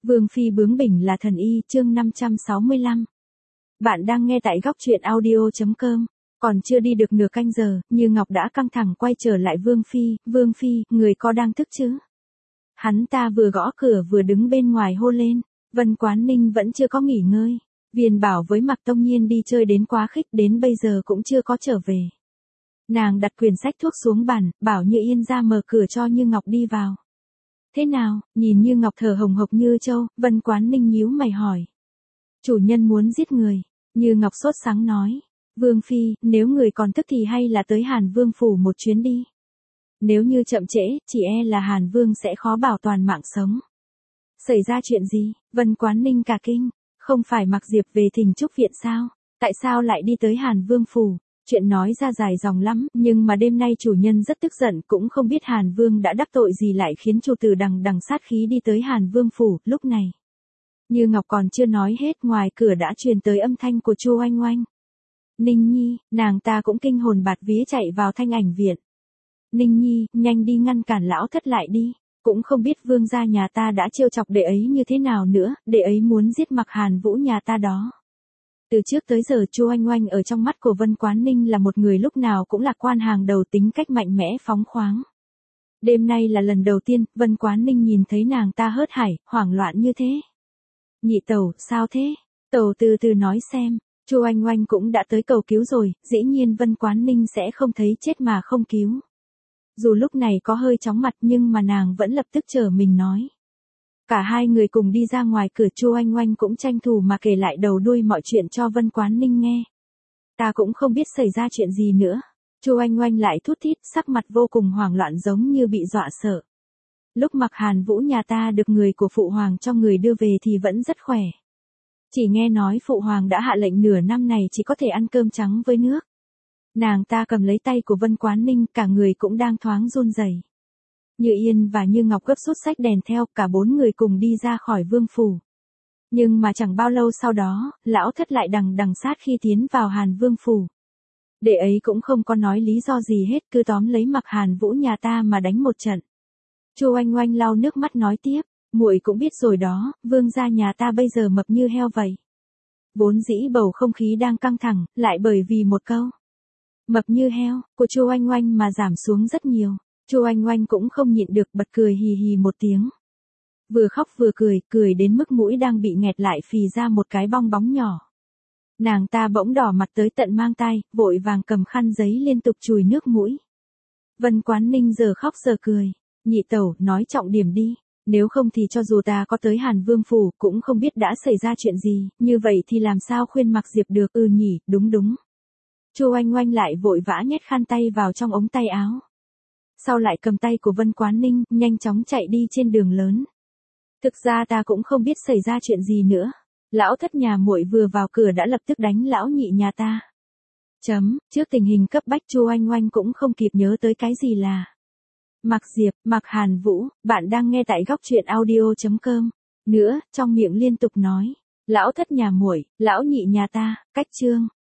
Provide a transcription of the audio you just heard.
Vương phi bướng bỉnh là thần y, chương 565. Bạn đang nghe tại góc truyện audio.com. Còn chưa đi được nửa canh giờ, Như Ngọc đã căng thẳng quay trở lại Vương phi, người có đang thức chứ? Hắn ta vừa gõ cửa vừa đứng bên ngoài hô lên. Vân Quán Ninh vẫn chưa có nghỉ ngơi. Viên Bảo với Mạc Tông Nhiên đi chơi đến quá khích, đến bây giờ cũng chưa có trở về. Nàng đặt quyển sách thuốc xuống bàn, bảo Như Yên ra mở cửa cho Như Ngọc đi vào. Thế nào? Nhìn Như Ngọc thở hồng hộc như trâu, Vân Quán Ninh nhíu mày hỏi. Chủ nhân muốn giết người. Như Ngọc sốt sắng nói. Vương phi, nếu người còn thức thì hay là tới Hàn Vương phủ một chuyến đi. Nếu như chậm trễ, chỉ e là Hàn Vương sẽ khó bảo toàn mạng sống. Xảy ra chuyện gì? Vân Quán Ninh cả kinh. Không phải Mạc Diệp về Thình Trúc viện sao? Tại sao lại đi tới Hàn Vương phủ? Chuyện nói ra dài dòng lắm, nhưng mà đêm nay chủ nhân rất tức giận, cũng không biết Hàn Vương đã đắc tội gì lại khiến chủ tử đằng đằng sát khí đi tới Hàn Vương phủ. Lúc này, Như Ngọc còn chưa nói hết, ngoài cửa đã truyền tới âm thanh của Chu Oanh Oanh. Ninh Nhi, nàng ta cũng kinh hồn bạt vía chạy vào Thanh Ảnh viện. Ninh Nhi, nhanh đi ngăn cản lão thất lại đi. Cũng không biết vương gia nhà ta đã trêu chọc đệ ấy như thế nào nữa, đệ ấy muốn giết Mạc Hàn Vũ nhà ta đó. Từ trước tới giờ Chu Oanh Oanh ở trong mắt của Vân Quán Ninh là một người lúc nào cũng lạc quan hàng đầu, tính cách mạnh mẽ phóng khoáng. Đêm nay là lần đầu tiên Vân Quán Ninh nhìn thấy nàng ta hớt hải, hoảng loạn như thế. Nhị tẩu, sao thế? Tẩu từ từ nói xem. Chu Oanh Oanh cũng đã tới cầu cứu rồi, dĩ nhiên Vân Quán Ninh sẽ không thấy chết mà không cứu. Dù lúc này có hơi chóng mặt nhưng mà nàng vẫn lập tức trở mình nói. Cả hai người cùng đi ra ngoài cửa, Chu Oanh Oanh cũng tranh thủ mà kể lại đầu đuôi mọi chuyện cho Vân Quán Ninh nghe. Ta cũng không biết xảy ra chuyện gì nữa. Chu Oanh Oanh lại thút thít, sắc mặt vô cùng hoảng loạn giống như bị dọa sợ. Lúc Mạc Hàn Vũ nhà ta được người của Phụ Hoàng cho người đưa về thì vẫn rất khỏe. Chỉ nghe nói Phụ Hoàng đã hạ lệnh nửa năm này chỉ có thể ăn cơm trắng với nước. Nàng ta cầm lấy tay của Vân Quán Ninh, cả người cũng đang thoáng run rẩy. Như Yên và Như Ngọc gấp rút xách đèn theo, cả bốn người cùng đi ra khỏi vương phủ. Nhưng mà chẳng bao lâu sau đó, lão thất lại đằng đằng sát khi tiến vào Hàn Vương phủ. Đệ ấy cũng không có nói lý do gì hết, cứ tóm lấy Mạc Hàn Vũ nhà ta mà đánh một trận. Chu Oanh Oanh lau nước mắt nói tiếp, muội cũng biết rồi đó, vương gia nhà ta bây giờ mập như heo vậy. Vốn dĩ bầu không khí đang căng thẳng, lại bởi vì một câu mập như heo của Chu Oanh Oanh mà giảm xuống rất nhiều. Chu Oanh Oanh cũng không nhịn được bật cười hì hì một tiếng. Vừa khóc vừa cười đến mức mũi đang bị nghẹt lại phì ra một cái bong bóng nhỏ. Nàng ta bỗng đỏ mặt tới tận mang tai, vội vàng cầm khăn giấy liên tục chùi nước mũi. Vân Quán Ninh giờ khóc giờ cười. Nhị tẩu, nói trọng điểm đi. Nếu không thì cho dù ta có tới Hàn Vương phủ cũng không biết đã xảy ra chuyện gì, như vậy thì làm sao khuyên Mạc Diệp được. Nhỉ, đúng. Chu Oanh Oanh lại vội vã nhét khăn tay vào trong ống tay áo. Sau lại cầm tay của Vân Quán Ninh, nhanh chóng chạy đi trên đường lớn. Thực ra ta cũng không biết xảy ra chuyện gì nữa. Lão thất nhà muội vừa vào cửa đã lập tức đánh lão nhị nhà ta. Trước tình hình cấp bách Chu Oanh Oanh cũng không kịp nhớ tới cái gì là Mạc Diệp, Mạc Hàn Vũ. Bạn đang nghe tại góc truyện audio.com. Nữa, trong miệng liên tục nói. Lão thất nhà muội, lão nhị nhà ta, cách chương.